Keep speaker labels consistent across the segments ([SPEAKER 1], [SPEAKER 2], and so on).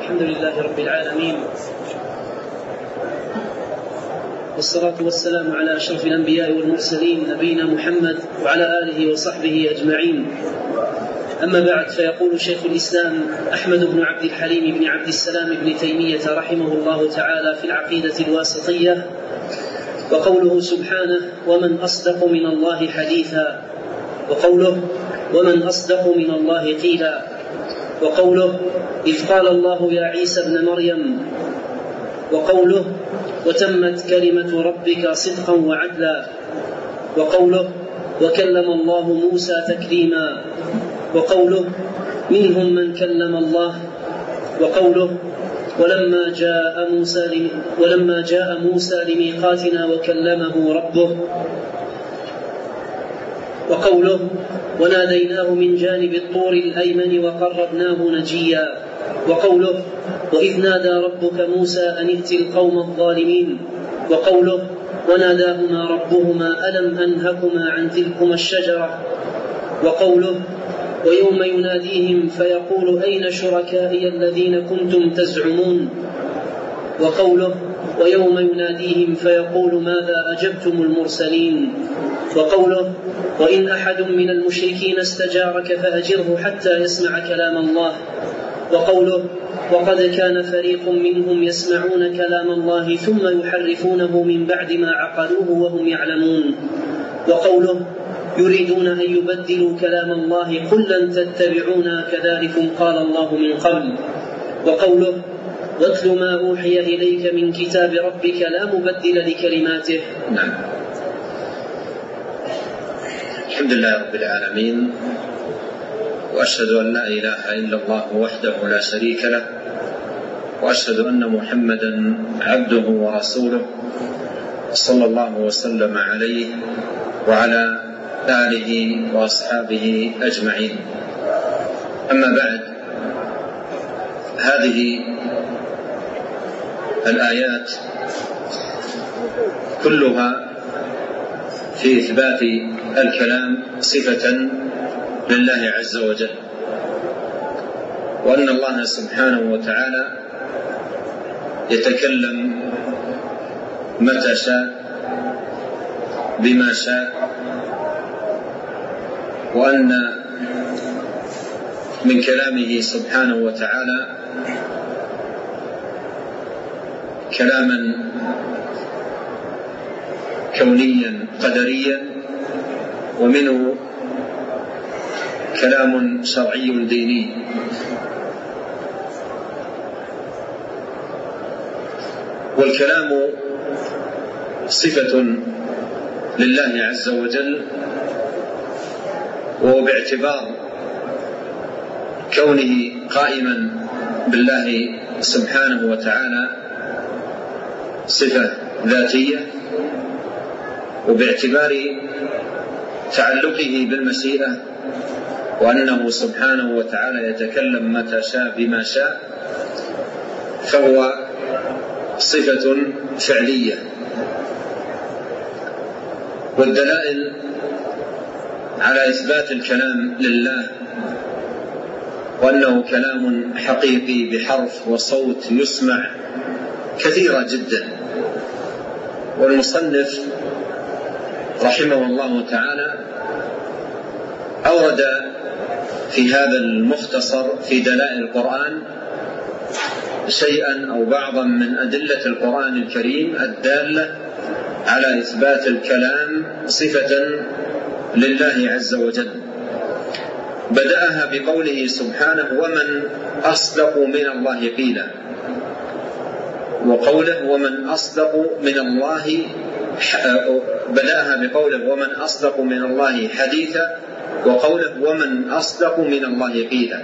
[SPEAKER 1] الحمد لله رب العالمين، والصلاة والسلام على أشرف الأنبياء والمرسلين نبينا محمد وعلى آله وصحبه أجمعين. أما بعد، فيقول شيخ الإسلام أحمد بن عبد الحليم بن عبد السلام بن تيمية رحمه الله تعالى في العقيدة الواسطية: وقوله سبحانه: ومن أصدق من الله حديثا، وقوله: ومن أصدق من الله قيلا، وقوله: إذ قال الله يا عيسى ابن مريم، وقوله: وتمت كلمة ربك صدقا وعدلا، وقوله: وكلم الله موسى تكليما، وقوله: منهم من كلم الله، وقوله: ولما جاء موسى لميقاتنا وكلمه ربه، وقوله: وناديناه من جانب الطور الأيمن وقربناه نجيا، وقوله: وإذ نادى ربك موسى أن ائت القوم الظالمين، وقوله: وناداهما ربهما ألم أنهكما عن تلكما الشجرة، وقوله: ويوم يناديهم فيقول أين شركائي الذين كنتم تزعمون، وقوله: ويوم يناديهم فيقول ماذا أجبتم المرسلين، وقوله: وإن أحد من المشركين استجارك فأجره حتى يسمع كلام الله، وقوله: وقد كان فريق منهم يسمعون كلام الله ثم يحرفونه من بعد ما عقلوه وهم يعلمون، وقوله: يريدون أن يبدلوا كلام الله قل لن تتبعونا كذلكم قال الله من قبل، وقوله: واتل ما أوحي إليك من كتاب ربك لا مبدل لكلماته.
[SPEAKER 2] نعم. الحمد لله رب العالمين، وأشهد أن لا إله إلا الله وحده لا شريك له، وأشهد أن محمدا عبده ورسوله، صلى الله وسلم عليه وعلى آله وأصحابه أجمعين. أما بعد، هذه الآيات كلها في إثبات الكلام صفة لله عز وجل، وأن الله سبحانه وتعالى يتكلم متى شاء بما شاء، وأن من كلامه سبحانه وتعالى كلاما كونيا قدريا، ومنه كلام شرعي ديني. والكلام صفة لله عز وجل، وهو باعتبار كونه قائما بالله سبحانه وتعالى صفة ذاتية، وباعتبار تعلقه بالمشيئة، وأنه سبحانه وتعالى يتكلم متى شاء بما شاء، فهو صفة فعلية. والدلائل على إثبات الكلام لله وأنه كلام حقيقي بحرف وصوت يسمع كثيرة جدا. والمصنف رحمه الله تعالى أورد في هذا المختصر في دلائل القرآن شيئا أو بعضا من أدلة القرآن الكريم الدالة على إثبات الكلام صفة لله عز وجل. بدأها بقوله سبحانه: ومن أصدق من الله قيلا، وقوله: ومن أصدق من الله، بدأها بقوله: ومن أصدق من الله حديثا، وقوله: ومن أصدق من الله قيلا.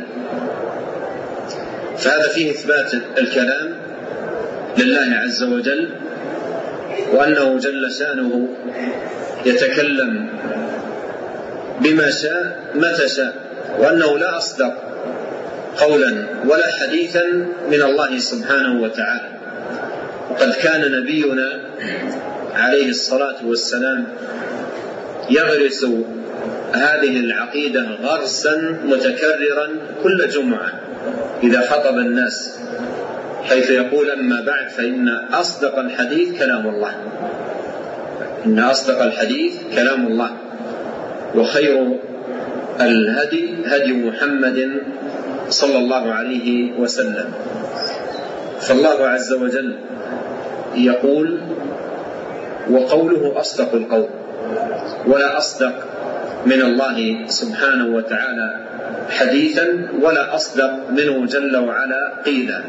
[SPEAKER 2] فهذا فيه إثبات الكلام لله عز وجل، وأنه جل شأنه يتكلم بما شاء متى شاء، وأنه لا أصدق قولا ولا حديثا من الله سبحانه وتعالى. وقد كان نبينا عليه الصلاة والسلام يغرس هذه العقيدة غرسا متكررا كل جمعة إذا خطب الناس، حيث يقول: أما بعد فإن أصدق الحديث كلام الله، إن أصدق الحديث كلام الله، وخير الهدي هدي محمد صلى الله عليه وسلم. فالله عز وجل يقول: وقوله أصدق القول، ولا أصدق من الله سبحانه وتعالى حديثا ولا أصدق منه جل وعلا قيلا.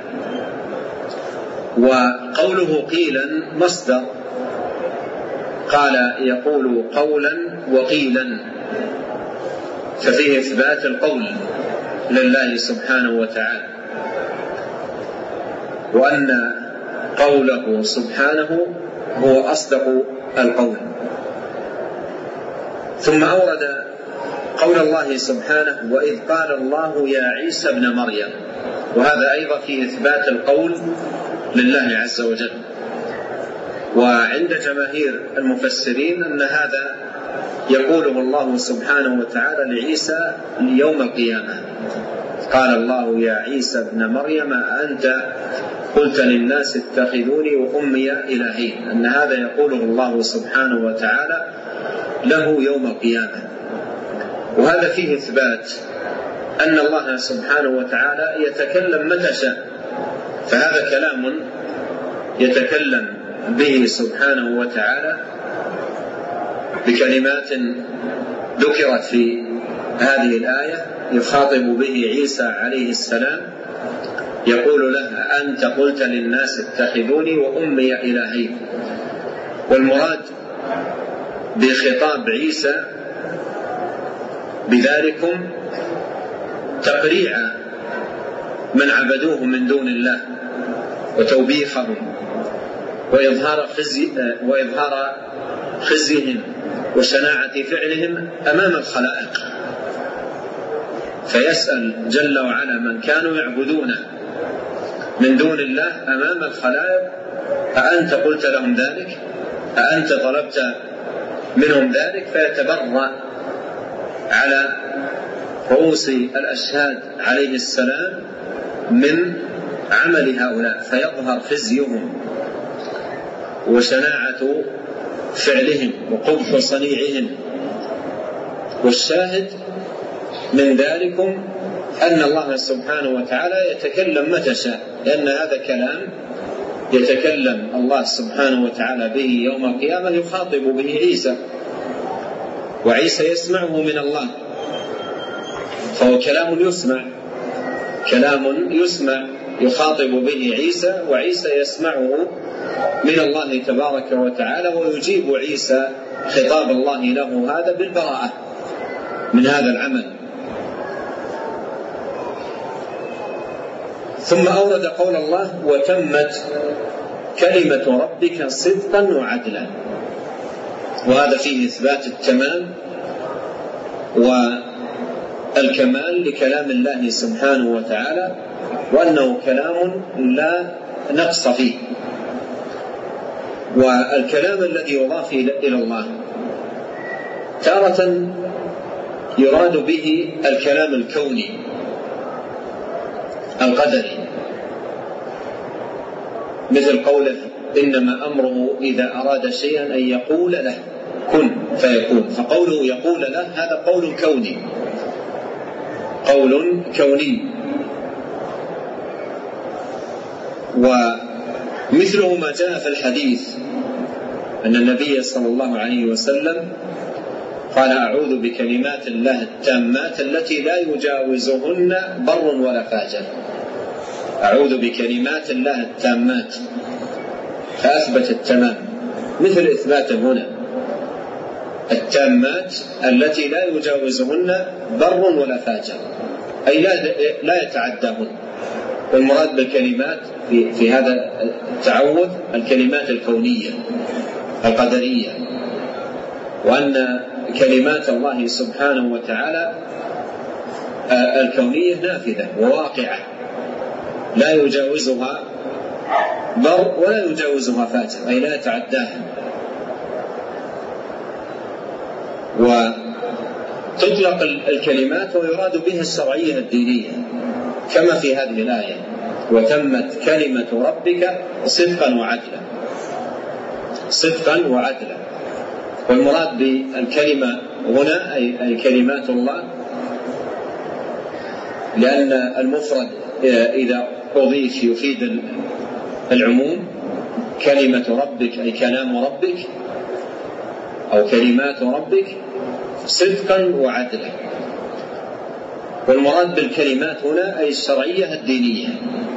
[SPEAKER 2] وقوله قيلا مصدر، قال يقول قولا وقيلا، ففيه إثبات القول لله سبحانه وتعالى، وأن قوله سبحانه هو أصدق القول. ثم أورد قول الله سبحانه: وإذ قال الله يا عيسى ابن مريم، وهذا أيضا في إثبات القول لله عز وجل. وعند جماهير المفسرين أن هذا يقوله الله سبحانه وتعالى لعيسى يوم القيامة. قال الله يا عيسى ابن مريم أنت قلت للناس اتخذوني وأمي إلهين، أن هذا يقوله الله سبحانه وتعالى له يوم القيامة. وهذا فيه إثبات أن الله سبحانه وتعالى يتكلم متى شاء، فهذا كلام يتكلم به سبحانه وتعالى بكلمات ذكرت في هذه الآية، يخاطب به عيسى عليه السلام، يقول لها أنت قلت للناس اتخذوني وأمي إلهين. والمراد بخطاب عيسى بذلكم تقريع من عبدوه من دون الله، وتوبيخهم، وإظهار خزيهم وشناعة فعلهم أمام الخلائق. فيسأل جل وعلا من كانوا يعبدونه من دون الله أمام الخلائق: أأنت قلت لهم ذلك؟ أأنت طلبت منهم ذلك؟ فيتبرأ على رؤوس الأشهاد عليه السلام من عمل هؤلاء، فيظهر خزيهم وشناعة فعلهم وقبح صنيعهم. والشاهد من ذلكم أن الله سبحانه وتعالى يتكلم متى شاء، لأن هذا كلام يتكلم الله سبحانه وتعالى به يوم القيامة، يخاطب به عيسى، وعيسى يسمعه من الله، فهو كلام يسمع يخاطب به عيسى، وعيسى يسمعه من الله تبارك وتعالى، ويجيب عيسى خطاب الله له هذا بالبراءة من هذا العمل. ثم أورد قول الله: وتمت كلمة ربك صدقا وعدلا، وهذا فيه إثبات التمام والكمال لكلام الله سبحانه وتعالى، وأنه كلام لا نقص فيه. والكلام الذي يضاف إلى الله تارة يراد به الكلام الكوني القدري، مثل قوله: إنما أمره إذا أراد شيئا أن يقول له كن فيكون. فقوله يقول له هذا قول كوني. ومثله ما جاء في الحديث أن النبي صلى الله عليه وسلم قال: أعوذ بكلمات الله التامات التي لا يجاوزهن بر ولا فاجر. أعوذ بكلمات الله التامات، فأثبت التمام، مثل إثباته هنا التامات التي لا يجاوزهن بر ولا فاجر، أي لا يتعداهن. والمراد بالكلمات في هذا التعوذ الكلمات الكونية القدرية، وأن كلمات الله سبحانه وتعالى الكونية نافذة وواقعة، لا يجاوزها بر ولا يجاوزها فاجر، أي لا يتعداها. وتطلق الكلمات ويراد بها الشرعية الدينية كما في هذه الآية: وتمت كلمة ربك صدقا وعدلا. صدقا وعدلا. والمراد بالكلمة هنا أي كلمات الله، لأن المفرد إذا أضيف يفيد العموم. كلمة ربك أي كلام ربك أو كلمات ربك صدقا وعدلا. والمراد بالكلمات هنا أي الشرعية الدينية،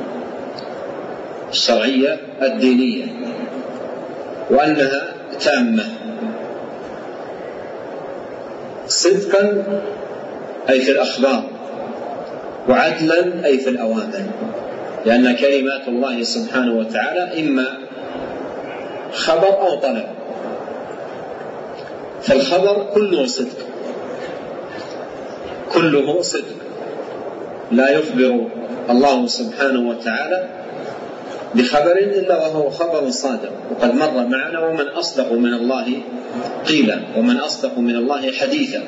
[SPEAKER 2] الشرعية الدينية، وأنها تامة. صدقا أي في الأخبار، وعدلا أي في الأوامر، لأن كلمات الله سبحانه وتعالى إما خبر أو طلب. فالخبر كله صدق، كله صدق، لا يخبر الله سبحانه وتعالى بخبر إلا وهو خبر صادق. وقد مر معنا ومن أصدق من الله قيلا ومن أصدق من الله حديثا.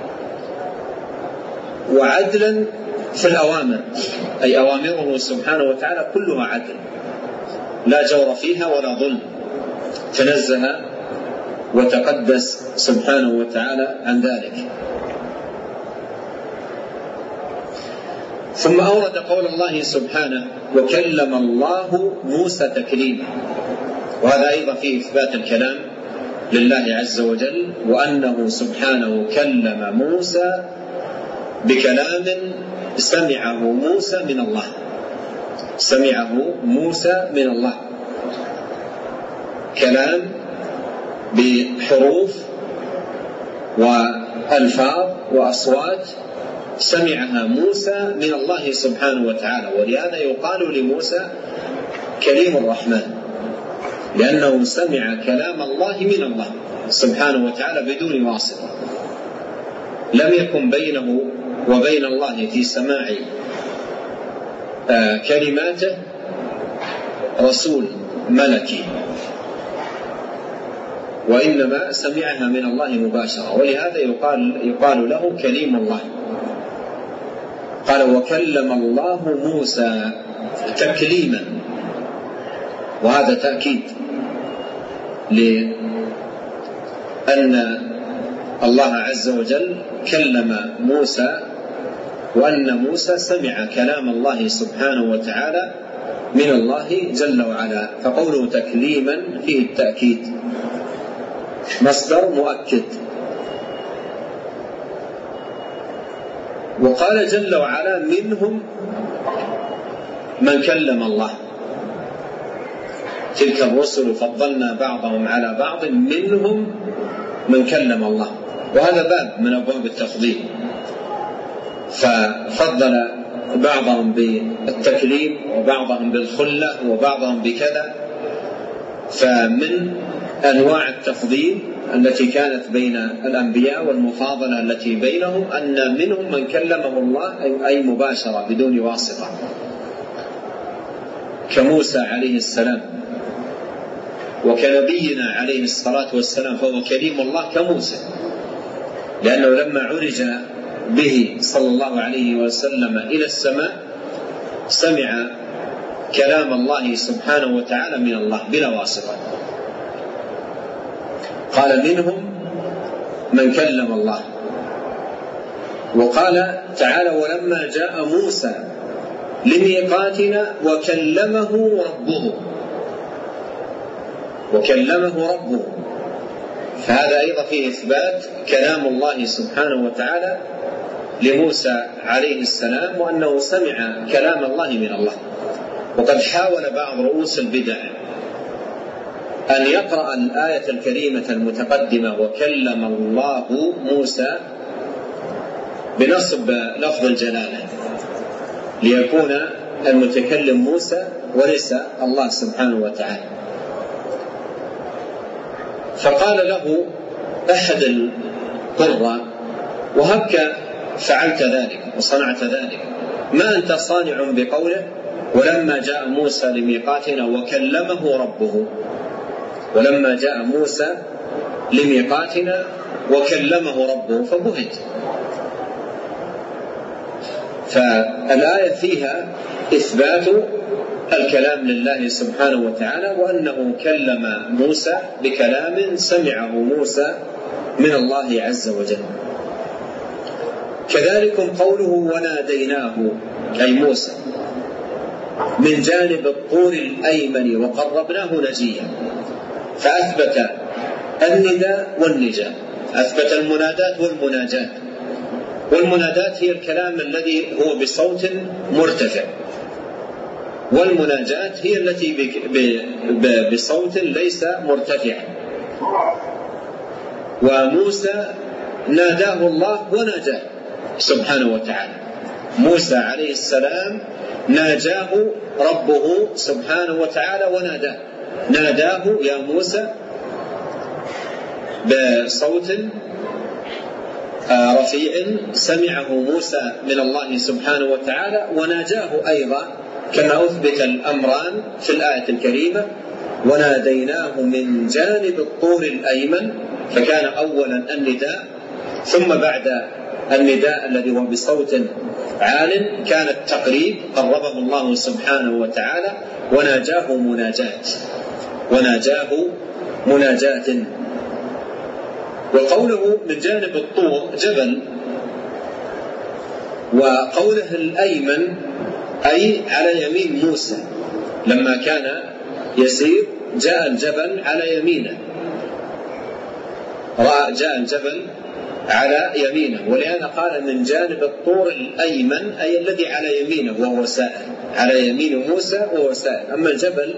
[SPEAKER 2] وعدلا في الأوامر أي أوامره سبحانه وتعالى كلها عدل، لا جور فيها ولا ظلم، تنزه وتقدس سبحانه وتعالى عن ذلك. ثم أورد قول الله سبحانه وكلم الله موسى تكليما، وهذا أيضا فيه إثبات الكلام لله عز وجل، وأنه سبحانه كلم موسى بكلام سمعه موسى من الله، سمعه موسى من الله، كلام بحروف وألفاظ وأصوات سمعها موسى من الله سبحانه وتعالى. ولهذا يقال لموسى كليم الرحمن، لأنه سمع كلام الله من الله سبحانه وتعالى بدون واسطة، لم يكن بينه وبين الله في سماع كلماته رسول ملكي، وإنما سمعها من الله مباشرة، ولهذا يقال له كليم الله. قال وكلم الله موسى تكليما، وهذا تأكيد لأن الله عز وجل كلم موسى، وأن موسى سمع كلام الله سبحانه وتعالى من الله جل وعلا. فقوله تكليما فيه التأكيد، مصدر مؤكد. وقال جل وعلا منهم من كلم الله، تلك الرسل فضلنا بعضهم على بعض، منهم من كلم الله. وهذا باب من أبواب التفضيل، ففضل بعضهم بالتكليم وبعضهم بالخلة وبعضهم بكذا. فمن أنواع التفضيل التي كانت بين الأنبياء والمفاضلة التي بينهم أن منهم من كلمه الله أي مباشرة بدون واسطة، كموسى عليه السلام، وكنبينا عليه الصلاة والسلام فهو كليم الله كموسى، لأنه لما عرج به صلى الله عليه وسلم إلى السماء سمع كلام الله سبحانه وتعالى من الله بلا واسطة. قال منهم من كلم الله. وقال تعالى ولما جاء موسى لميقاتنا وكلمه ربه، وكلمه ربه. فهذا أيضا فيه إثبات كلام الله سبحانه وتعالى لموسى عليه السلام، وأنه سمع كلام الله من الله. وقد حاول بعض رؤوس البدع أن يقرأ الآية الكريمة المتقدمة وكلم الله موسى بنصب لفظ الجلالة ليكون المتكلم موسى وليس الله سبحانه وتعالى. فقال له أحد القراء وهبك فعلت ذلك وصنعت ذلك، ما أنت صانع بقوله ولما جاء موسى لميقاتنا وكلمه ربه، ولما جاء موسى لميقاتنا وكلمه ربه، فبهت. فالآية فيها إثبات الكلام لله سبحانه وتعالى، وأنه كلم موسى بكلام سمعه موسى من الله عز وجل. كذلك قوله وناديناه أي موسى من جانب الطور الأيمن وقربناه نجيا، فأثبت النداء والنجاة، أثبت المنادات والمناجاة. والمنادات هي الكلام الذي هو بصوت مرتفع، والمناجاة هي التي بصوت ليس مرتفعا. وموسى ناداه الله وناجاه سبحانه وتعالى، موسى عليه السلام ناجاه ربه سبحانه وتعالى وناداه، ناداه يا موسى بصوت رفيع سمعه موسى من الله سبحانه وتعالى، وناجاه أيضا كما أثبت الأمران في الآية الكريمة: وناديناه من جانب الطور الأيمن، فكان أولا النداء، ثم بعد النداء الذي هو بصوت عال كان التقريب، قربه الله سبحانه وتعالى وناجاه مناجاة. وقوله من جانب الطور جبل، وقوله الأيمن أي على يمين موسى، لما كان يسير جاء الجبل على يمينه، جاء الجبل على يمينه، ولهذا قال من جانب الطور الأيمن أي الذي على يمينه وهو سائر، على يمين موسى وهو سائر. أما الجبل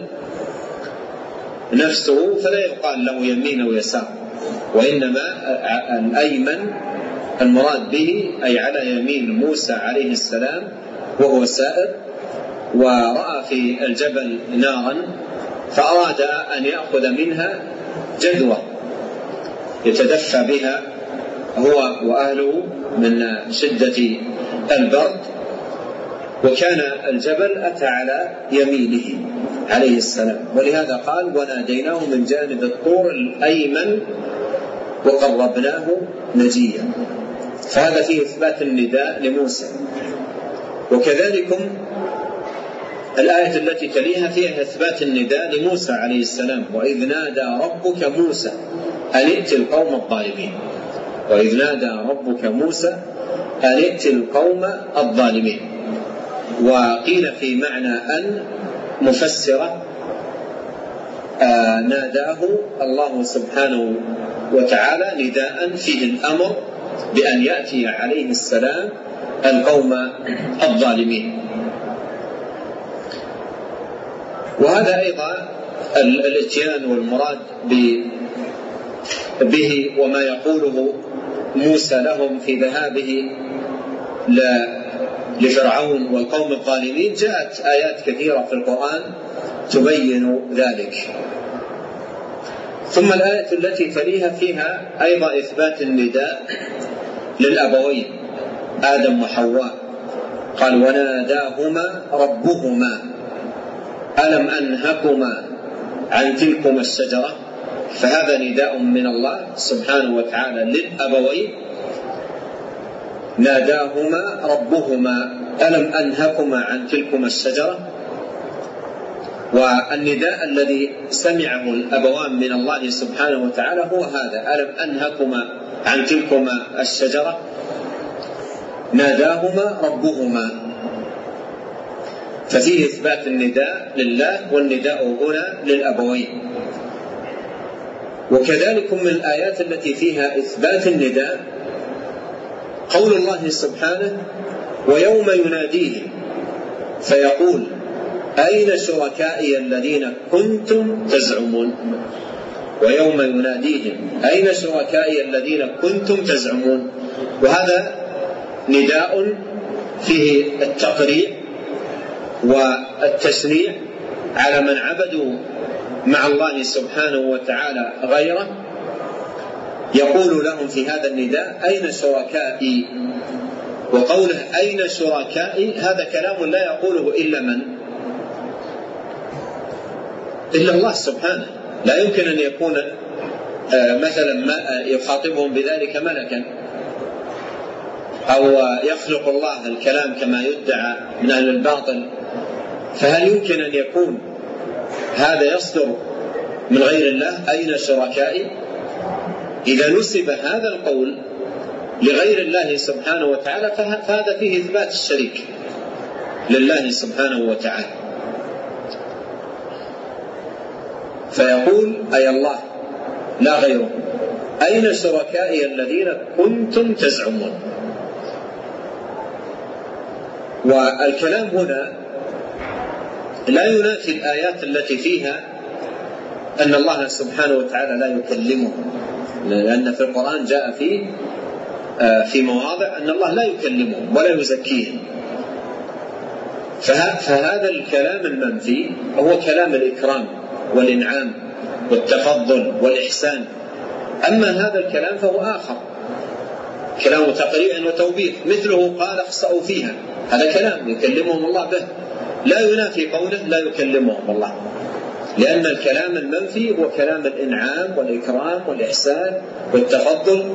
[SPEAKER 2] نفسه فلا يقال له يمين ويسار، وإنما الأيمن المراد به أي على يمين موسى عليه السلام وهو سائر، ورأى في الجبل نارا فأراد أن يأخذ منها جذوة يتدفى بها هو وأهله من شدة البرد، وكان الجبل أتى على يمينه عليه السلام، ولهذا قال وناديناه من جانب الطور الأيمن وقربناه نجيا. فهذا فيه إثبات النداء لموسى. وكذلك الآية التي تليها فيها إثبات النداء لموسى عليه السلام: وإذ نادى ربك موسى أن ائت القوم الظالمين. وإذ نادى ربك موسى أن ائت القوم الظالمين. وقيل في معنى أن مفسرة ناداه الله سبحانه وتعالى نداء فيه الأمر بأن يأتي عليه السلام القوم الظالمين. وهذا أيضا الاتيان والمراد به وما يقوله موسى لهم في ذهابه لفرعون والقوم الظالمين، جاءت آيات كثيرة في القرآن تبين ذلك. ثم الآية التي تليها فيها أيضا إثبات النداء للأبوين آدم وحواء، قال وناداهما ربهما ألم أنهكما عن تلكما الشجرة. فهذا نداء من الله سبحانه وتعالى للأبوين، ناداهما ربهما ألم أنهكما عن تلكما الشجرة. والنداء الذي سمعه الأبوان من الله سبحانه وتعالى هو هذا: ألم أنهكما عن تلكما الشجرة، ناداهما ربهما. ففيه إثبات النداء لله، والنداء هنا للأبوين. وكذلك من الآيات التي فيها إثبات النداء قول الله سبحانه: ويوم يناديهم فيقول أين شركائي الذين كنتم تزعمون. ويوم يناديهم أين شركائي الذين كنتم تزعمون. وهذا نداء فيه التقريع والتشنيع على من عبدوا مع الله سبحانه وتعالى غيره، يقول لهم في هذا النداء أين شركائي. وقوله أين شركائي هذا كلام لا يقوله إلا من؟ إلا الله سبحانه. لا يمكن أن يكون مثلا ما يخاطبهم بذلك ملكا، أو يخلق الله الكلام كما يدعى من أهل الباطل فهل يمكن أن يكون هذا يصدر من غير الله؟ أين شركائي؟ إذا نسب هذا القول لغير الله سبحانه وتعالى فهذا فيه إثبات الشريك لله سبحانه وتعالى. فيقول أي الله لا غيره، أين شركائي الذين كنتم تزعمون؟ والكلام هنا لا ينافي الآيات التي فيها أن الله سبحانه وتعالى لا يكلمه، لأن في القرآن جاء في مواضع أن الله لا يكلمهم ولا يزكيهم. فهذا الكلام المنفي هو كلام الإكرام والإنعام والتفضل والإحسان. أما هذا الكلام فهو آخر، كلام تقريع وتوبيخ، مثله قال اخسأوا فيها، هذا كلام يكلمهم الله به، لا ينافي قوله لا يكلمهم الله، لأن الكلام المنفي هو كلام الإنعام والإكرام والإحسان والتفضل.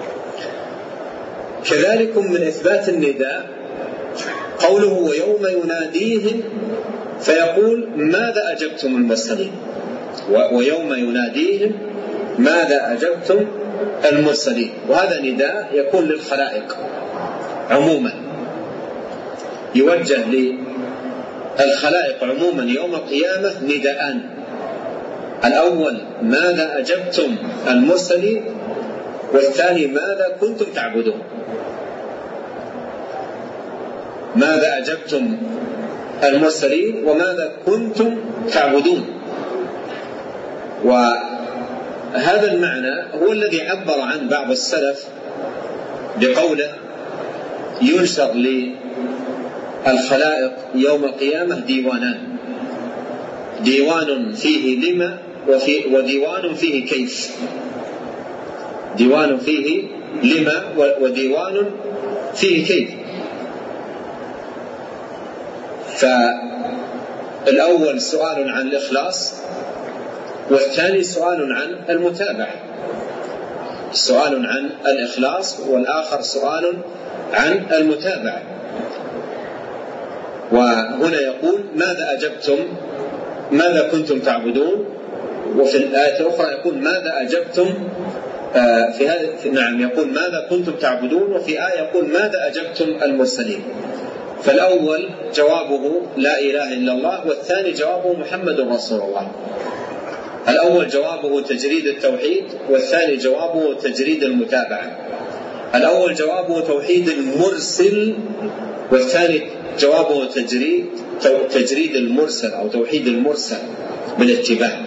[SPEAKER 2] كذلك من إثبات النداء قوله ويوم يناديهم فيقول ماذا أجبتم المرسلين، ويوم يناديهم ماذا أجبتم المرسلين، وهذا نداء يكون للخلائق عموما، يوجه للخلائق عموما يوم القيامة نداءان: الأول ماذا أجبتم المرسلين، والثاني ماذا كنتم تعبدون. ماذا أجبتم المرسلين وماذا كنتم تعبدون. وهذا المعنى هو الذي عبر عن بعض السلف بقوله ينشر للخلائق يوم القيامة ديوانان: ديوان فيه لما وديوان فيه كيف. ديوان فيه لما وديوان فيه كيف. فالأول سؤال عن الإخلاص، والثاني سؤال عن المتابعة. سؤال عن الإخلاص والآخر سؤال عن المتابعة. وهنا يقول ماذا أجبتم، ماذا كنتم تعبدون، وفي الآية الأخرى يقول ماذا أجبتم في هذا نعم يقول ماذا كنتم تعبدون، وفي آية يقول ماذا أجبتم المرسلين. فالأول جوابه لا إله إلا الله، والثاني جوابه محمد رسول الله. الأول جوابه تجريد التوحيد، والثاني جوابه تجريد المتابعة. الأول جوابه توحيد المرسل، والثاني جوابه تجريد المرسل أو توحيد المرسل بالاتباع.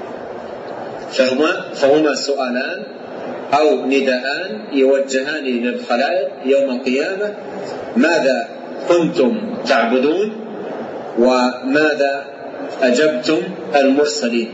[SPEAKER 2] فهما سؤالان أو نداءان يوجهان للخلائق يوم القيامة: ماذا كنتم تعبدون، وماذا أجبتم المرسلين.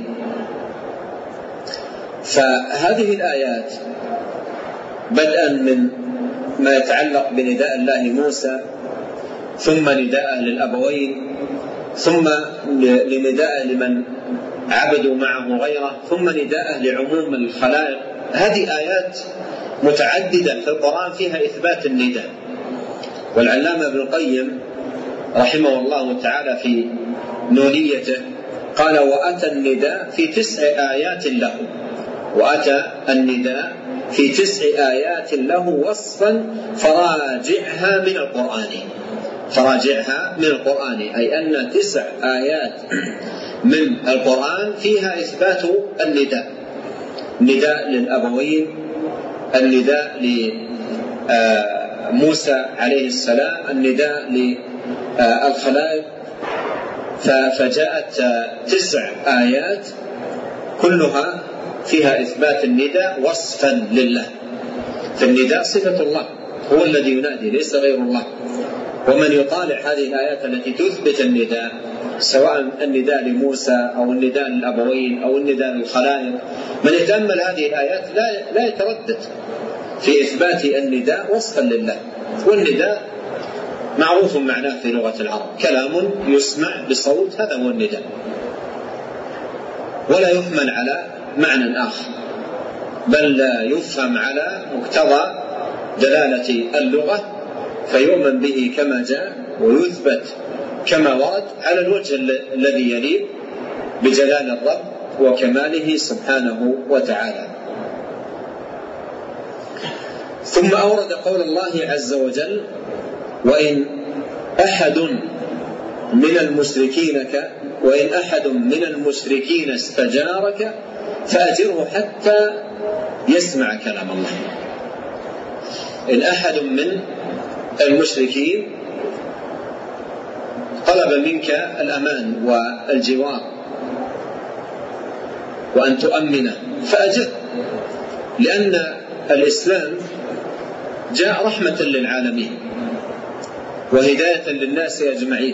[SPEAKER 2] فهذه الآيات بدءا من ما يتعلق بنداء الله موسى، ثم نداء للأبوين، ثم لنداء لمن عبدوا معه غيره، ثم نداء لعموم الخلائق. هذه آيات متعددة في القرآن فيها إثبات النداء. والعلامة ابن القيم رحمه الله تعالى في نونيته قال وأتى النداء في 9 آيات له، وأتى النداء في 9 آيات له وصفا فراجعها من القرآن. فراجعها من القرآن أي أن 9 آيات من القرآن فيها إثبات النداء: النداء للأبوين، النداء لموسى عليه السلام، النداء للخلائق. فجاءت 9 آيات كلها فيها إثبات النداء وصفا لله. فالنداء صفة الله، هو الذي ينادي ليس غير الله. ومن يطالع هذه الآيات التي تثبت النداء، سواء النداء لموسى أو النداء للأبوين أو النداء للخلائق، من يتأمل هذه الآيات لا يتردد في إثبات النداء وصفا لله. والنداء معروف معناه في لغة العرب: كلام يسمع بصوت، هذا هو النداء، ولا يحمل على معنى آخر، بل لا يفهم على مقتضى دلالة اللغة، فيؤمن به كما جاء ويثبت كما ورد على الوجه الذي يليق بجلال الرب وكماله سبحانه وتعالى. ثم أورد قول الله عز وجل: وإن أحد من المشركين استجارك فأجره حتى يسمع كلام الله. إن أحد من المشركين طلب منك الأمان والجوار وأن تؤمنه فأجره، لأن الإسلام جاء رحمة للعالمين وهداية للناس أجمعين.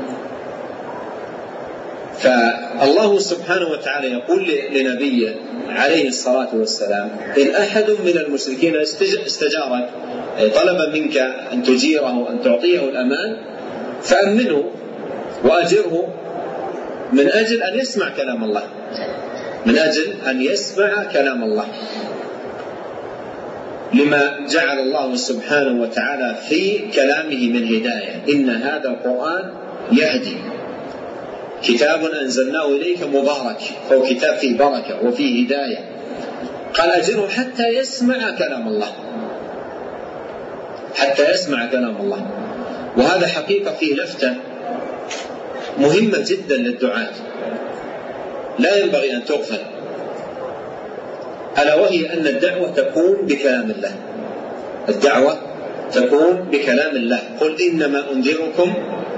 [SPEAKER 2] فالله سبحانه وتعالى يقول لنبيه عليه الصلاة والسلام: إن أحد من المشركين استجارك، طلب منك أن تجيره وأن تعطيه الأمان، فأمنه وأجره من أجل أن يسمع كلام الله، من أجل أن يسمع كلام الله، لما جعل الله سبحانه وتعالى في كلامه من هداية. إن هذا القرآن يهدي، كتاب أنزلناه إليك مبارك، هو كتاب فيه بركة وفيه هداية. قال: أجره حتى يسمع كلام الله، حتى يسمع كلام الله. وهذا حقيقة فيه لفتة مهمة جدا للدعاة لا ينبغي أن تغفل، ألا وهي أن الدعوة تكون بكلام الله. الدعوة تكون بكلام الله: قل إنما أنذركم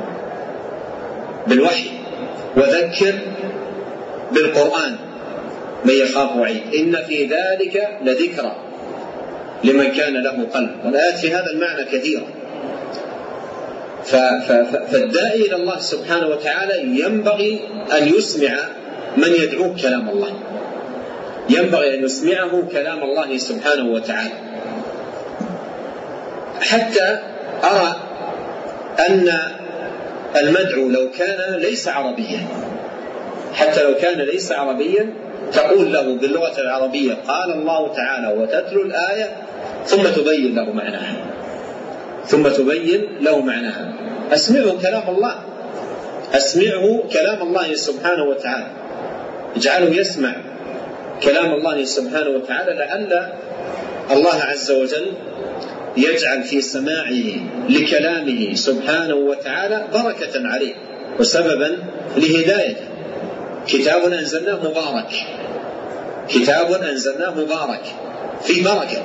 [SPEAKER 2] بالوحي وذكر بالقرآن من يخاف وعيد، إن في ذلك لذكرى لمن كان له قلب. والآيات في هذا المعنى كثيرة. فالداعي إلى الله سبحانه وتعالى ينبغي أن يسمع من يدعوه كلام الله، ينبغي أن يسمعه كلام الله سبحانه وتعالى. حتى أرى أن المدعو لو كان ليس عربيا، حتى لو كان ليس عربيا، تقول له باللغة العربية: قال الله تعالى، وتتلو الآية ثم تبين له معناها، ثم تبين له معناها. أسمعه كلام الله، أسمعه كلام الله سبحانه وتعالى، اجعله يسمع كلام الله سبحانه وتعالى، لعل الله عز وجل يجعل في سماعه لكلامه سبحانه وتعالى بركة عليه وسببا لهدايته. كتاب أنزلناه مبارك، كتاب أنزلناه مبارك، في بركة.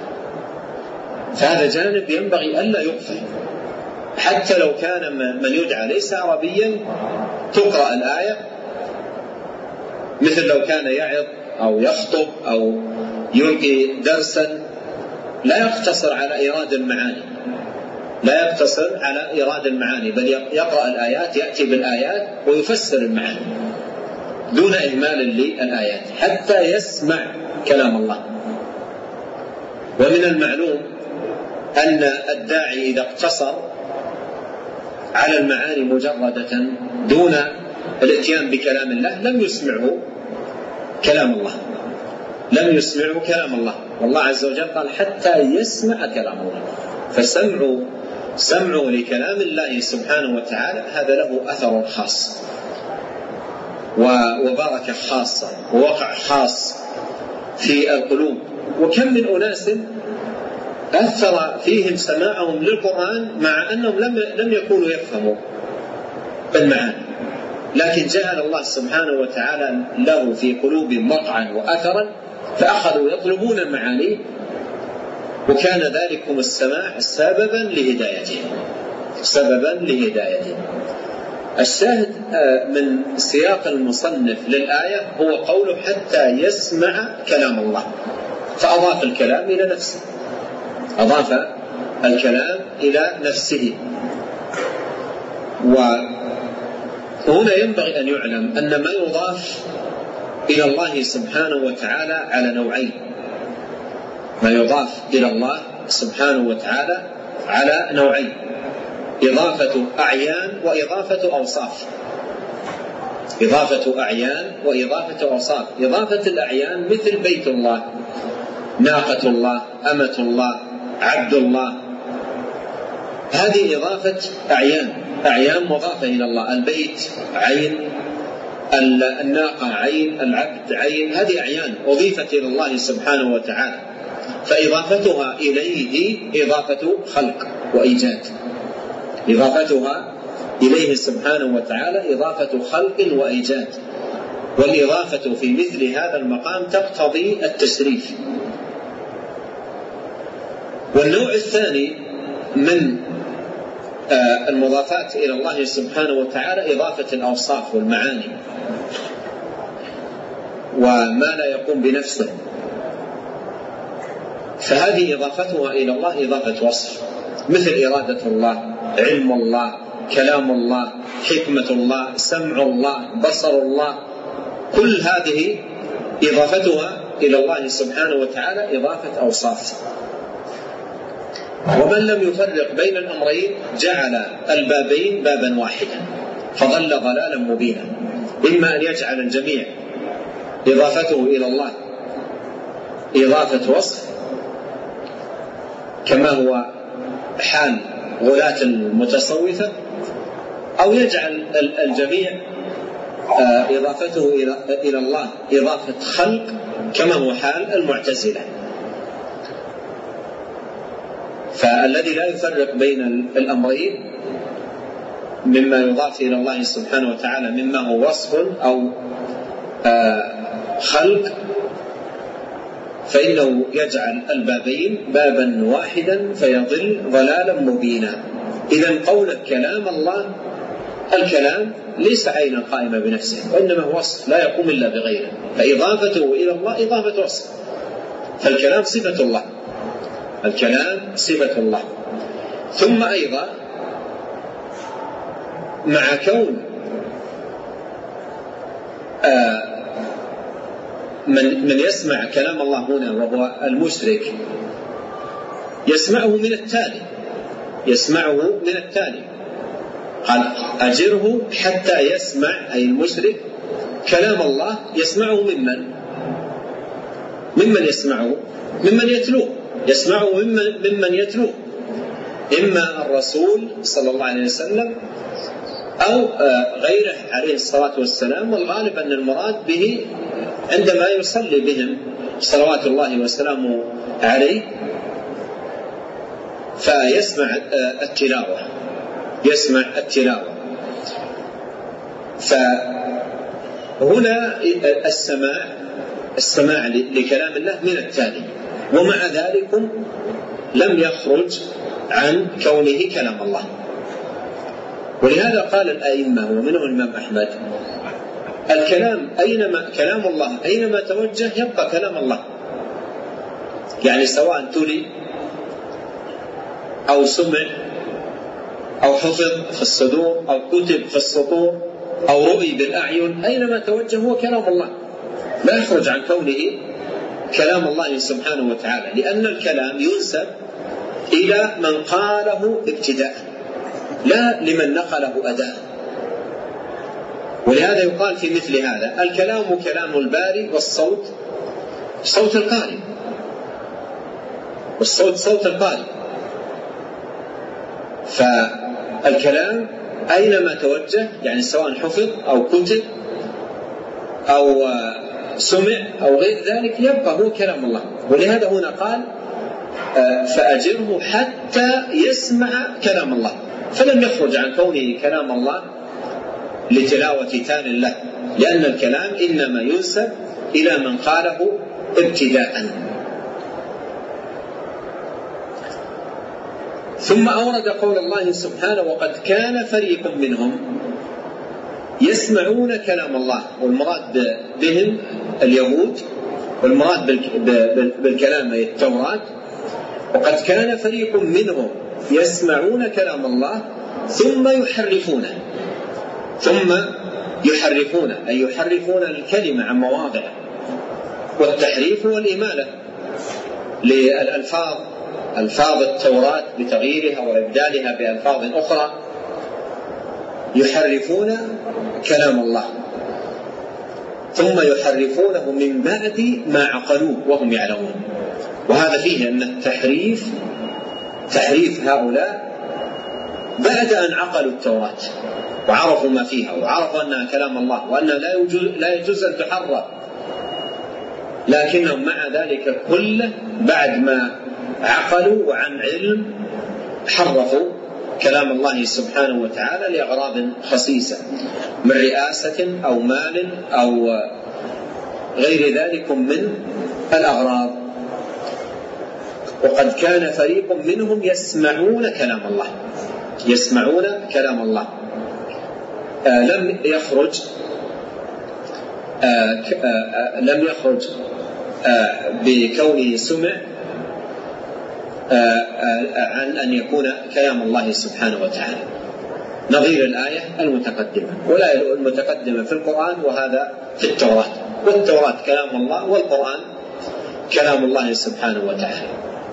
[SPEAKER 2] فهذا جانب ينبغي ألا يغفل، حتى لو كان من يدعى ليس عربيا تقرأ الآية، مثل لو كان يعظ أو يخطب أو يلقي درسا، لا يقتصر على إيراد المعاني، لا يقتصر على إيراد المعاني، بل يقرأ الآيات، يأتي بالآيات ويفسر المعاني دون إهمال للآيات حتى يسمع كلام الله. ومن المعلوم أن الداعي إذا اقتصر على المعاني مجردة دون الاتيان بكلام الله لم يسمعه كلام الله، لم يسمعه كلام الله. والله عز وجل قال: حتى يسمع كلام الله. فسمعه لكلام الله سبحانه وتعالى هذا له أثر خاص وبركة خاصة ووقع خاص في القلوب. وكم من أناس أثر فيهم سماعهم للقرآن مع أنهم لم يكونوا يفهموا المعاني، لكن جعل الله سبحانه وتعالى له في قلوبهم وقعا وأثرا، فأخذوا يطلبون المعاني، وكان ذلكم السماع سببا لهدايتهم. الشاهد من سياق المصنف للآية هو قوله: حتى يسمع كلام الله، فأضاف الكلام إلى نفسه، أضاف الكلام إلى نفسه. وهنا ينبغي أن يعلم أن ما يضاف إلى الله سبحانه وتعالى على نوعين: ما يضاف إلى الله سبحانه وتعالى على نوعين: إضافة أعيان وإضافة أوصاف. إضافة أعيان وإضافة أوصاف. إضافة الأعيان مثل بيت الله، ناقة الله، أمة الله، عبد الله، هذه إضافة أعيان. أعيان مضافة إلى الله، البيت عين، الناقة عين، العبد عين، هذه أعيان أضيفت إلى الله سبحانه وتعالى، فإضافتها إليه إضافة خلق وإيجاد، إضافتها إليه سبحانه وتعالى إضافة خلق وإيجاد، والإضافة في مثل هذا المقام تقتضي التشريف. والنوع الثاني من المضافات إلى الله سبحانه وتعالى إضافة الأوصاف والمعاني وما لا يقوم بنفسه، فهذه إضافتها إلى الله إضافة وصف، مثل إرادة الله، علم الله، كلام الله، حكمة الله، سمع الله، بصر الله، كل هذه إضافتها إلى الله سبحانه وتعالى إضافة أوصاف. ومن لم يفرق بين الأمرين جعل البابين بابا واحدا فضل ضلالا مبينا، إما أن يجعل الجميع إضافته إلى الله إضافة وصف كما هو حال غلاة المتصوفة، أو يجعل الجميع إضافته إلى الله إضافة خلق كما هو حال المعتزلة. فالذي لا يفرق بين الأمرين مما يضاف إلى الله سبحانه وتعالى مما هو وصف أو خلق فإنه يجعل البابين بابا واحدا فيضل ضلالا مبينا. إذن قولك كلام الله، الكلام ليس عينا قائمة بنفسه، وإنما هو وصف لا يقوم إلا بغيره، فإضافته إلى الله إضافة وصف، فالكلام صفة الله، الكلام صفة الله. ثم أيضا مع كون من يسمع كلام الله هنا وهو المشرك يسمعه من التالي، يسمعه من التالي، قال أجره حتى يسمع، أي المشرك كلام الله يسمعه ممن يسمعه، ممن يتلوه، يسمعه ممن يتلوه، إما الرسول صلى الله عليه وسلم أو غيره عليه الصلاة والسلام، والغالب أن المراد به عندما يصلي بهم صلوات الله وسلامه عليه فيسمع التلاوة، يسمع التلاوة. فهنا السماع لكلام الله من التالي، ومع ذلك لم يخرج عن كونه كلام الله. ولهذا قال الأئمة ومنهم الإمام أحمد الكلام كلام الله أينما توجه يبقى كلام الله، يعني سواء تلي أو سمع أو حفظ في الصدور أو كتب في السطور أو رؤي بالأعين، أينما توجه هو كلام الله، لا يخرج عن كونه كلام الله سبحانه وتعالى، لأن الكلام ينسب إلى من قاله ابتداء لا لمن نقله أداء. ولهذا يقال في مثل هذا الكلام كلام الباري، والصوت صوت القارئ، والصوت صوت القارئ. فالكلام أينما توجه يعني سواء حفظ أو كتب أو سمع أو غير ذلك يبقى هو كلام الله. ولهذا هنا قال فأجره حتى يسمع كلام الله، فلم يخرج عن كونه كلام الله لتلاوة تال له، لأن الكلام إنما ينسب إلى من قاله ابتداء. ثم أورد قول الله سبحانه وقد كان فريق منهم يسمعون كلام الله، والمراد بهم اليهود، والمراد بالكلام التوراة. وقد كان فريق منهم يسمعون كلام الله ثم يحرفون أي يحرفون الكلمة عن مواضعه، والتحريف والإمالة للألفاظ، ألفاظ التوراة بتغييرها وإبدالها بألفاظ أخرى، يحرفون كلام الله ثم يحرفونه من بعد ما عقلوه وهم يعلمون. وهذا فيه أن تحريف هؤلاء بعد أن عقلوا التوراة وعرفوا ما فيها وعرفوا أنها كلام الله وأنها لا يجوز أن تحرف، لكنهم مع ذلك كله بعد ما عقلوا وعن علم حرفوا كلام الله سبحانه وتعالى لأغراض خسيسة من رئاسة أو مال أو غير ذلك من الأغراض. وقد كان فريق منهم يسمعون كلام الله، يسمعون كلام الله. لم يخرج بكونه سمع عن أن يكون كلام الله سبحانه وتعالى، نظير الآية المتقدمة. والآية المتقدمة في القرآن وهذا في التوراة، والتوراة كلام الله والقرآن كلام الله سبحانه وتعالى.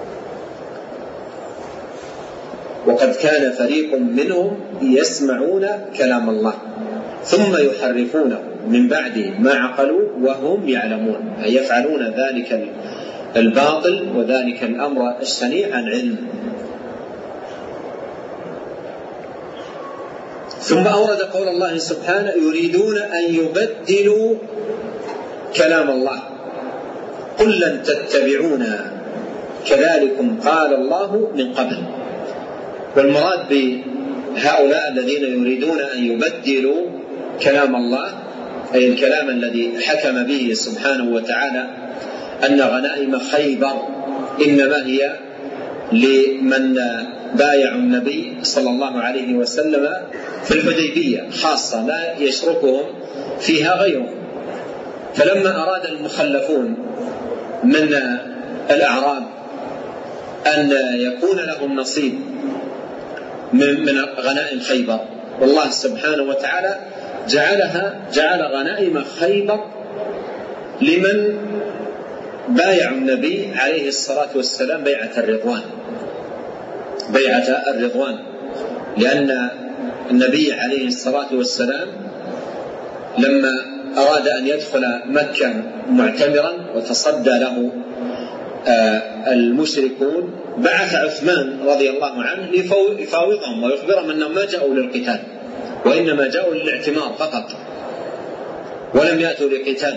[SPEAKER 2] وقد كان فريق منهم يسمعون كلام الله ثم يحرفونه من بعد ما عقلوا وهم يعلمون، أي يفعلون ذلك الباطل وذلك الأمر الشنيع عن علم. ثم أورد قول الله سبحانه: يريدون أن يبدلوا كلام الله قل لن تتبعونا كذلكم قال الله من قبل. والمراد بهؤلاء الذين يريدون أن يبدلوا كلام الله أي الكلام الذي حكم به سبحانه وتعالى أن غنائم خيبر إنما هي لمن بايعوا النبي صلى الله عليه وسلم في الحديبية خاصة لا يشركهم فيها غيرهم. فلما أراد المخلفون من الأعراب أن يكون لهم نصيب من غنائم خيبر، والله سبحانه وتعالى جعل غنائم خيبر لمن بايعوا النبي عليه الصلاة والسلام بيعة الرضوان، لأن النبي عليه الصلاة والسلام لما أراد أن يدخل مكة معتمرا وتصدى له المشركون بعث عثمان رضي الله عنه ليفاوضهم ويخبرهم أنهم ما جاءوا للقتال وإنما جاءوا للاعتمار فقط ولم يأتوا لقتال.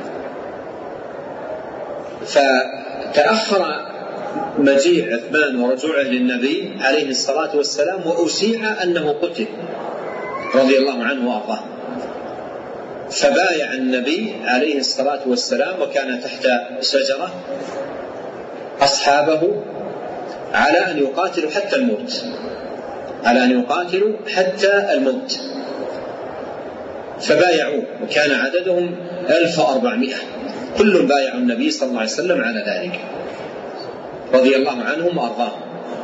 [SPEAKER 2] فتأخر مجيء عثمان ورجوعه للنبي عليه الصلاة والسلام وأشيع أنه قتل رضي الله عنه وأرضاه، فبايع النبي عليه الصلاة والسلام وكان تحت شجرة أصحابه على أن يقاتلوا حتى الموت، فبايعوه وكان عددهم 1400 كل بايعوا النبي صلى الله عليه وسلم على ذلك رضي الله عنهم وأرضاهم.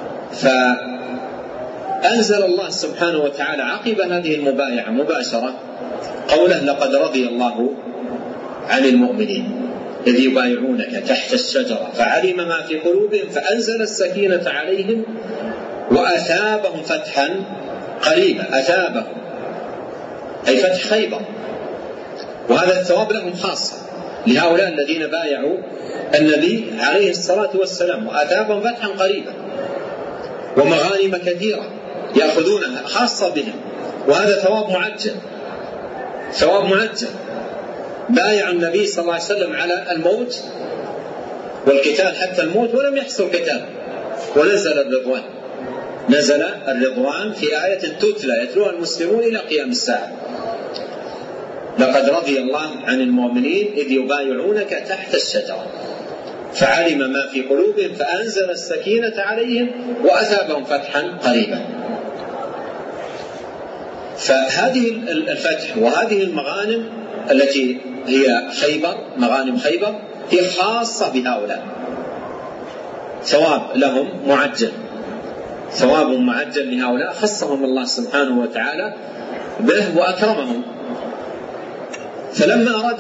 [SPEAKER 2] فأنزل الله سبحانه وتعالى عقب هذه المبايعة مباشرة قوله: لقد رضي الله عن المؤمنين إذ يبايعونك تحت الشجرة فعلم ما في قلوبهم فأنزل السكينة عليهم وأثابهم فتحا قريبا. أثابهم أي فتح خيبر، وهذا الثواب لهم خاصة لهؤلاء الذين بايعوا النبي عليه الصلاة والسلام، وأثابهم فتحا قريبا ومغانم كثيرة يأخذونها خاصة بهم، وهذا ثواب معجل. بايع النبي صلى الله عليه وسلم على الموت والقتال حتى الموت ولم يحصل قتال، ونزل الرضوان في آية تتلى يتلوها المسلمون إلى قيام الساعة: لقد رضي الله عن المؤمنين إذ يبايعونك تحت الشجرة فعلم ما في قلوبهم فأنزل السكينة عليهم وأثابهم فتحا قريبا. فهذه الفتح وهذه المغانم التي هي مغانم خيبر هي خاصة بهؤلاء، ثواب لهم ثواب معجل لهؤلاء خصهم الله سبحانه وتعالى به وأكرمهم. فلما أراد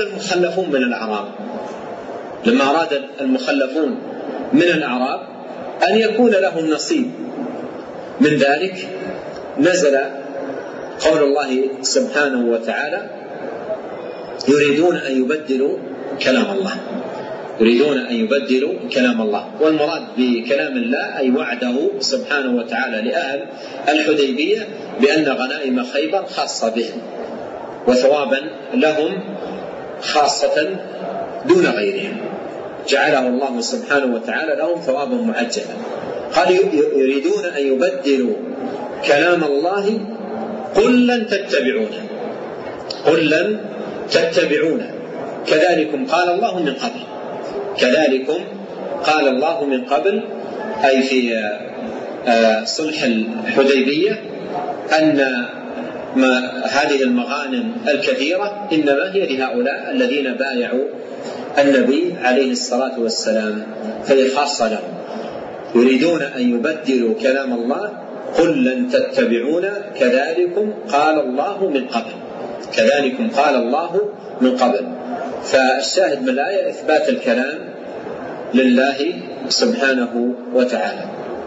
[SPEAKER 2] المخلفون من الأعراب أن يكون لهم نصيب من ذلك نزل قول الله سبحانه وتعالى: يريدون أن يبدلوا كلام الله. يريدون أن يبدلوا كلام الله. والمراد بكلام الله أي وعده سبحانه وتعالى لأهل الحديبية بأن غنائم خيبر خاصة بهم وثوابا لهم خاصة دون غيرهم، جعله الله سبحانه وتعالى لهم ثوابا معجلا. قال يريدون أن يبدلوا كلام الله قل لن تتبعونا، قل لن تتبعونا كذلكم قال الله من قبل، كذلكم قال الله من قبل أي في صلح الحديبية أن هذه المغانم الكثيرة إنما هي لهؤلاء الذين بايعوا النبي عليه الصلاة والسلام، فهي خاصة لهم. يريدون أن يبدلوا كلام الله قل لن تتبعونا كذلكم قال الله من قبل، كذلكم قال الله من قبل. فالشاهد من الآية إثبات الكلام لله سبحانه وتعالى.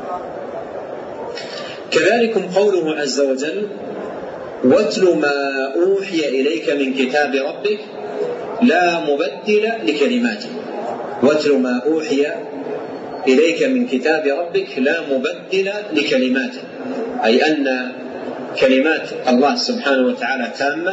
[SPEAKER 2] كذلكم قوله عز وجل واتل ما أوحي إليك من كتاب ربك لا مبدل لكلماته، واتل ما أوحي إليك من كتاب ربك لا مبدل لكلماته، أي أن كلمات الله سبحانه وتعالى تامة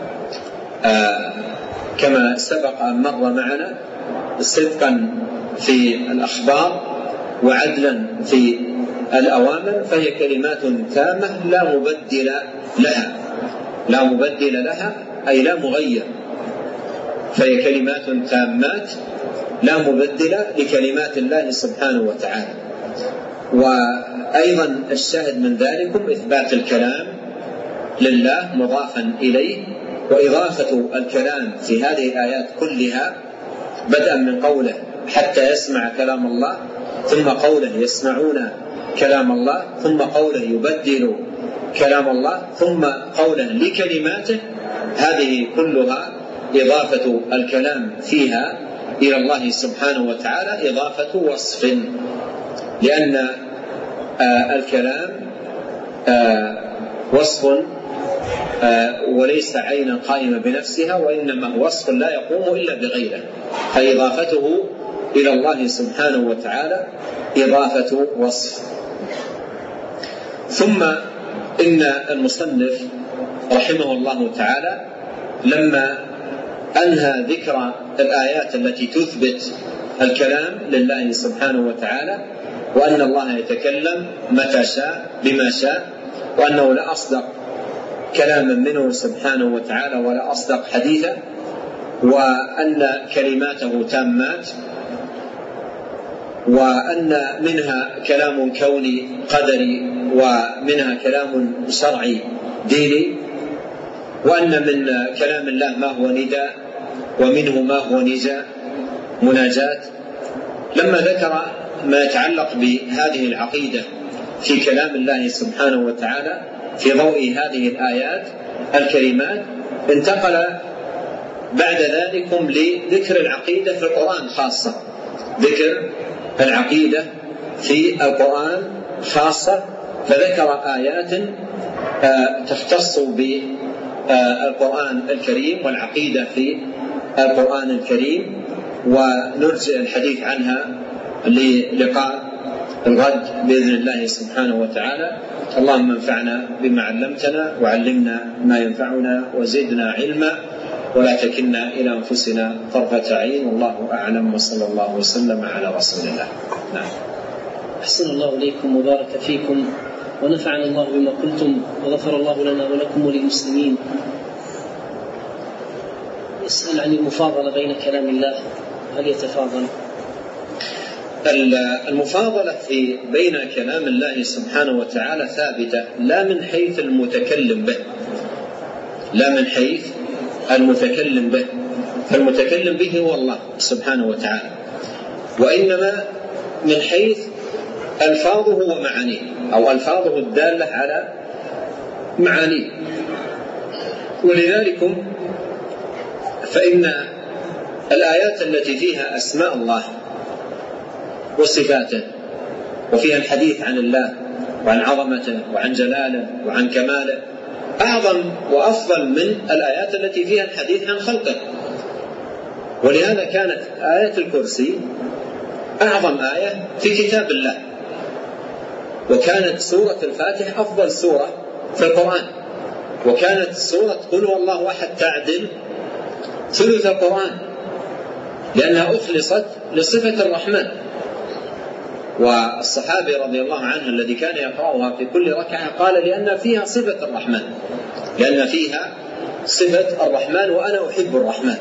[SPEAKER 2] كما سبق أن مر معنا، صدقا في الأخبار وعدلا في الأوامر، فهي كلمات تامة لا مبدل لها، لا مبدل لها أي لا مغير، فهي كلمات تامات لا مبدل لكلمات الله سبحانه وتعالى. وأيضا الشاهد من ذلكم إثبات الكلام لله مضافا إليه، وإضافة الكلام في هذه الآيات كلها بدءا من قوله حتى يسمع كلام الله، ثم قوله يسمعون كلام الله، ثم قوله يبدل كلام الله، ثم قوله لكلماته، هذه كلها إضافة الكلام فيها إلى الله سبحانه وتعالى إضافة وصف، لأن الكلام وصف وليس عينا قائمة بنفسها، وإنما هو وصف لا يقوم إلا بغيره، فإضافته إلى الله سبحانه وتعالى إضافة وصف. ثم إن المصنف رحمه الله تعالى لما أنهى ذكر الآيات التي تثبت الكلام لله سبحانه وتعالى، وأن الله يتكلم متى شاء بما شاء، وأنه لا أصدق كلاما منه سبحانه وتعالى ولا أصدق حديثا، وأن كلماته تامات، وأن منها كلام كوني قدري، ومنها كلام شرعي ديني، وأن من كلام الله ما هو نداء، ومنه ما هو نجاء مناجات. لما ذكر ما يتعلق بهذه العقيدة في كلام الله سبحانه وتعالى في ضوء هذه الآيات الكريمات، انتقل بعد ذلك لذكر العقيدة في القرآن خاصة، ذكر العقيدة في القرآن خاصة، فذكر آيات تختص بالقرآن الكريم والعقيدة في القرآن الكريم، ونرجع الحديث عنها للقاء الغد بإذن الله سبحانه وتعالى. اللهم انفعنا بما علمتنا، وعلمنا ما ينفعنا، وزدنا علما، ولا تكلنا إلى أنفسنا طرفة عين، والله أعلم، وصلى الله وسلم على رسول الله. نعم.
[SPEAKER 1] أحسن الله إليكم وبارك فيكم، ونفعنا الله بما قلتم، وغفر الله لنا ولكم وللمسلمين. يسأل عن المفاضلة بين كلام الله، هل يتفاضل؟
[SPEAKER 2] المفاضلة بين كلام الله سبحانه وتعالى ثابتة، لا من حيث المتكلم به، لا من حيث المتكلم به، فالمتكلم به هو الله سبحانه وتعالى، وإنما من حيث ألفاظه ومعانيه، أو ألفاظه الدالة على معانيه. ولذلك فإن الآيات التي فيها أسماء الله وصفاته، وفيها الحديث عن الله وعن عظمته وعن جلاله وعن كماله، أعظم وأفضل من الآيات التي فيها الحديث عن خلقه. ولهذا كانت آية الكرسي أعظم آية في كتاب الله، وكانت سورة الفاتحة أفضل سورة في القرآن، وكانت سورة قل هو الله أحد تعدل ثلث القرآن، لأنها أخلصت لصفة الرحمن. والصحابي رضي الله عنه الذي كان يقرأها في كل ركعة قال لأن فيها صفة الرحمن، لأن فيها صفة الرحمن وأنا أحب الرحمن.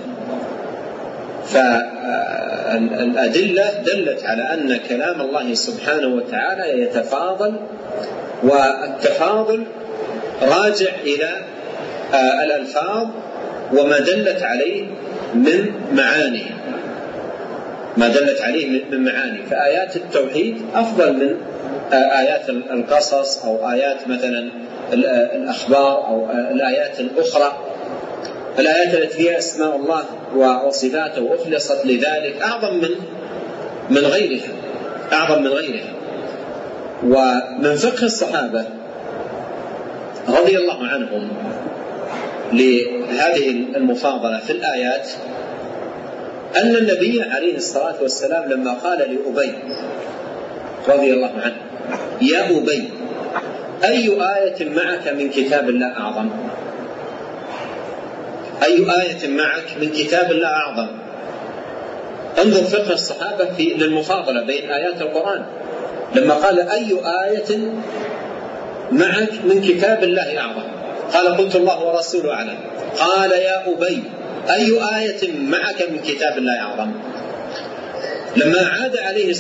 [SPEAKER 2] فالأدلة دلت على أن كلام الله سبحانه وتعالى يتفاضل، والتفاضل راجع إلى الألفاظ وما دلت عليه من معاني، ما دلت عليه من معاني. فآيات التوحيد أفضل من آيات القصص أو آيات مثلا الأخبار أو الآيات الأخرى. الآيات التي فيها اسماء الله وصفاته وأخلصت لذلك أعظم من غيرها، أعظم من غيرها. ومن فقه الصحابة رضي الله عنهم لهذه المفاضلة في الآيات أن النبي عليه الصلاة والسلام لما قال لأبي رضي الله عنه يا أبي أي آية معك من كتاب الله أعظم؟ أي آية معك من كتاب الله أعظم؟ انظر فقه الصحابة للمفاضلة بين آيات القرآن. لما قال أي آية معك من كتاب الله أعظم؟ قال قلت الله ورسوله أعلم. قال يا أبي أي آية معك من كتاب الله أعظم؟ لما عاد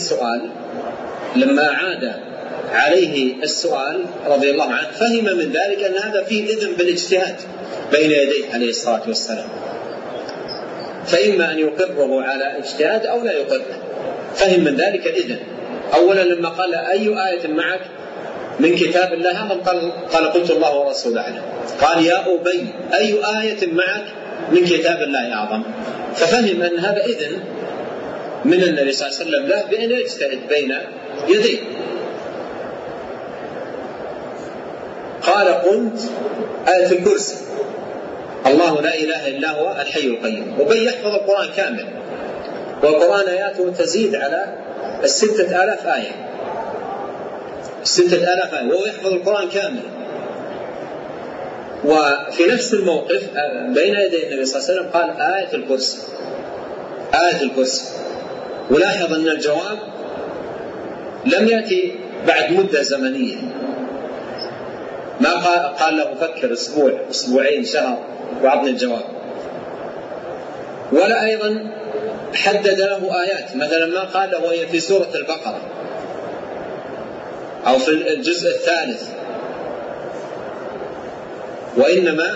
[SPEAKER 2] عليه السؤال رضي الله عنه فهم من ذلك أن هذا فيه إذن بالاجتهاد بين يديه عليه الصلاة والسلام، فإما أن يقره على اجتهاد أو لا يقره. فهم من ذلك إذن. أولا لما قال أي آية معك من كتاب الله أعظم قال قلت الله ورسوله أعلم. قال يا أبي أي آية معك من كتاب الله أعظم؟ ففهم أن هذا إذن من النبي صلى الله عليه وسلم له بأن يجتهد بين يديه. قال قلت آية الكرسي الله لا إله إلا هو الحي القيوم. أبي يحفظ القرآن كامل، والقرآن آياته تزيد على 6000 آية، 6000 آية، وهو يحفظ القرآن كامل. وفي نفس الموقف بين يدي النبي صلى الله عليه وسلم قال آية الكرسي، آية الكرسي. ولاحظ أن الجواب لم يأتي بعد مدة زمنية، ما قال له فكر أسبوع أسبوعين شهر وعطني الجواب، ولا أيضا حدد له آيات. مثلا ما قال له هي في سورة البقرة أو في الجزء الثالث، وإنما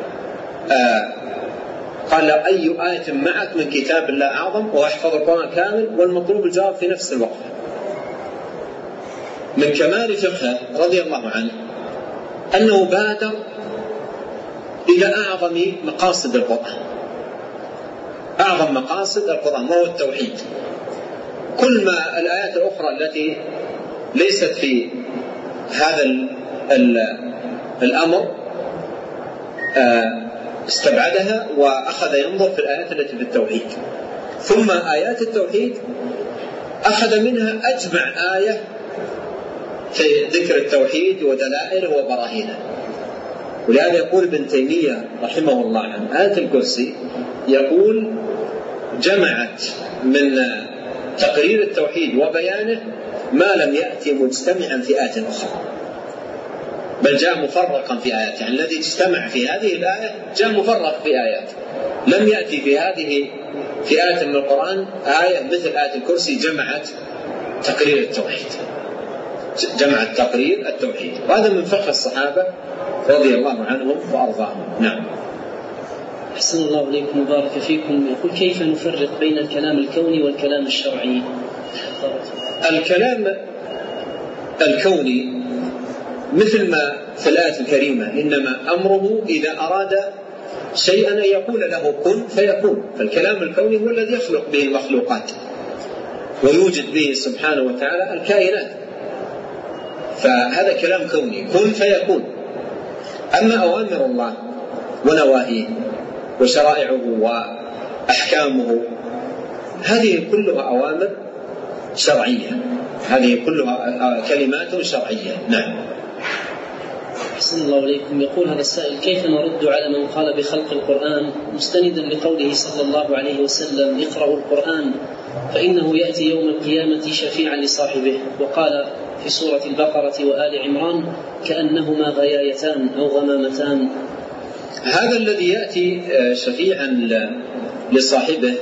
[SPEAKER 2] قال له أي آية معك من كتاب الله أعظم، وأحفظ القرآن كامل، والمطلوب الجواب في نفس الوقت. من كمال فقهه رضي الله عنه أنه بادر إلى أعظم مقاصد القرآن، أعظم مقاصد القرآن وهو التوحيد. كل ما الآيات الأخرى التي ليست في هذا الأمر استبعدها وأخذ ينظر في الآيات التي في التوحيد. ثم آيات التوحيد أخذ منها أجمع آية في ذكر التوحيد ودلائله وبراهينه. ولهذا يقول ابن تيمية رحمه الله عن آية الكرسي، يقول جمعت من تقرير التوحيد وبيانه ما لم يأتي مجتمعا في آية أخرى، بل جاء مفرقا في آيات. يعني الذي اجتمع في هذه الآية جاء مفرق في آيات. لم يأتي في آية من القرآن آية مثل آية الكرسي جمعت تقرير التوحيد، جمعت تقرير التوحيد. وهذا من فقه الصحابة رضي الله عنهم وأرضاهم. نعم.
[SPEAKER 1] أحسن الله إليكم وبارك فيكم. يقول كيف نفرق بين الكلام الكوني والكلام الشرعي؟
[SPEAKER 2] الكلام الكوني مثل ما في الآية الكريمة إنما أمره إذا أراد شيئا أن يقول له كن فيكون. فالكلام الكوني هو الذي يخلق به المخلوقات ويوجد به سبحانه وتعالى الكائنات، فهذا كلام كوني كن فيكون. أما أوامر الله ونواهيه وشرائعه أحكامه، هذه كلها أوامر شرعية، هذه كلها كلمات شرعية. نعم.
[SPEAKER 1] أحسن الله إليكم. يقول هذا السائل: كيف نرد على من قال بخلق القرآن مستندا لقوله صلى الله عليه وسلم: اقرأوا القرآن فإنه يأتي يوم القيامة شفيعا لصاحبه، وقال في سورة البقرة وآل عمران: كأنهما غيايتان أو غمامتان.
[SPEAKER 2] هذا الذي يأتي شفيعا لصاحبه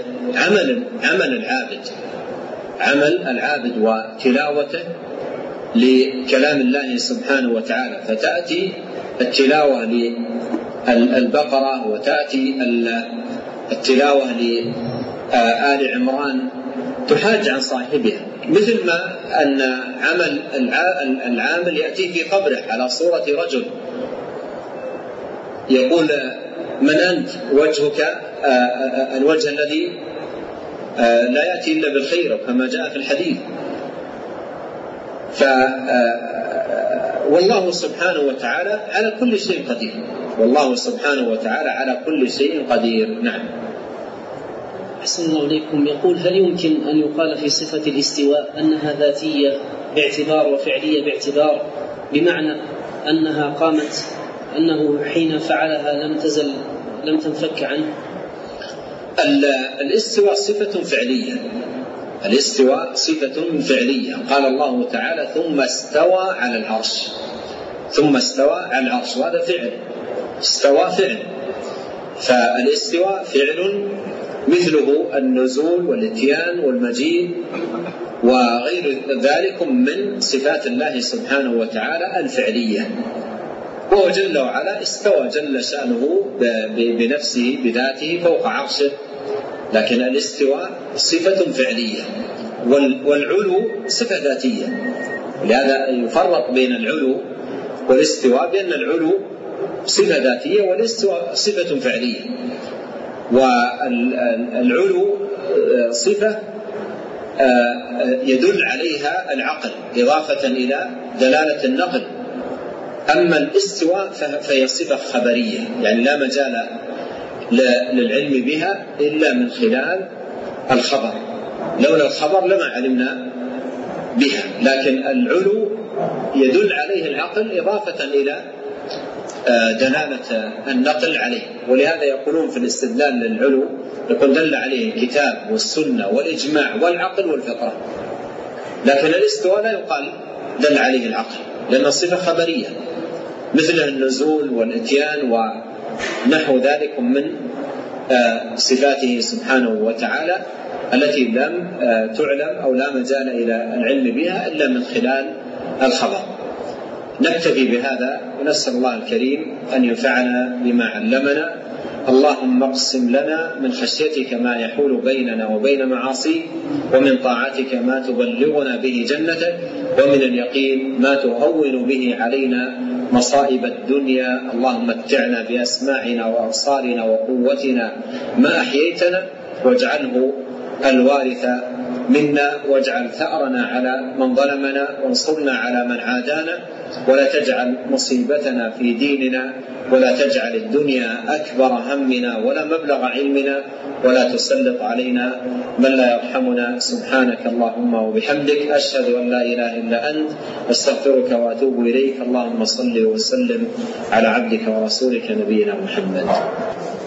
[SPEAKER 2] عمل العابد وتلاوته لكلام الله سبحانه وتعالى، فتأتي التلاوة للبقرة وتأتي التلاوة لآل عمران تحاج عن صاحبها، مثل ما أن عمل العامل يأتي في قبره على صورة رجل يقول: من أنت؟ وجهك الوجه الذي لا يأتي إلا بالخير كما جاء في الحديث. والله سبحانه وتعالى على كل شيء قدير، والله سبحانه وتعالى على كل شيء قدير. نعم.
[SPEAKER 1] أحسن الله إليكم. يقول: هل يمكن أن يقال في صفة الاستواء أنها ذاتية باعتبار وفعلية باعتبار، بمعنى أنها قامت، أنه حين فعلها لم تنفك عنه؟
[SPEAKER 2] الاستواء صفة فعلية، الاستواء صفة فعلية. قال الله تعالى: ثم استوى على العرش، ثم استوى على العرش، وهذا فعل، استوى فعل، فالاستواء فعل مثله النزول والاتيان والمجيء وغير ذلك من صفات الله سبحانه وتعالى الفعلية. وهو جل وعلا استوى جل شأنه بنفسه بذاته فوق عرشه، لكن الاستواء صفة فعلية، والعلو صفة ذاتية. لهذا يفرق بين العلو والاستواء، بأن العلو صفة ذاتية والاستواء صفة فعلية. والعلو صفة يدل عليها العقل إضافة إلى دلالة النقل، أما الاستواء فهي صفة خبرية، يعني لا مجال للعلم بها إلا من خلال الخبر، لولا الخبر لما علمنا بها. لكن العلو يدل عليه العقل إضافة إلى دلالة النقل عليه، ولهذا يقولون في الاستدلال للعلو يقول: دل عليه الكتاب والسنة والإجماع والعقل والفطرة. لكن الاستواء لا يقال دل عليه العقل، لأنه صفة خبرية مثل النزول والاتيان ونحو ذلك من صفاته سبحانه وتعالى التي لم تعلم أو لا مجال إلى العلم بها إلا من خلال الخبر. نكتفي بهذا ونسأل الله الكريم أن ينفعنا بما علمنا. اللهم اقسم لنا من خشيتك ما يحول بيننا وبين معاصيك، ومن طاعتك ما تبلغنا به جنتك، ومن اليقين ما تهون به علينا مصائب الدنيا. اللهم متعنا بأسماعنا وأبصارنا وقوتنا ما أحييتنا، واجعله الوارث منا، واجعل ثأرنا على من ظلمنا، وانصرنا على من عادانا، ولا تجعل مصيبتنا في ديننا، ولا تجعل الدنيا أكبر همنا ولا مبلغ علمنا، ولا تسلط علينا من لا يرحمنا. سبحانك اللهم وبحمدك، أشهد أن لا إله إلا أنت، أستغفرك وأتوب إليك. اللهم صل وسلم على عبدك ورسولك نبينا محمد.